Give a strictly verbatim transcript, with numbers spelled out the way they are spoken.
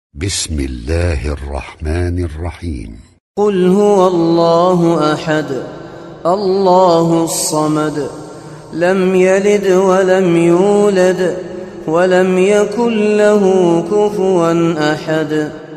بسم الله الرحمن الرحيم. قل هو الله أحد الله الصمد لم يلد ولم يولد ولم يكن له كفوا أحد.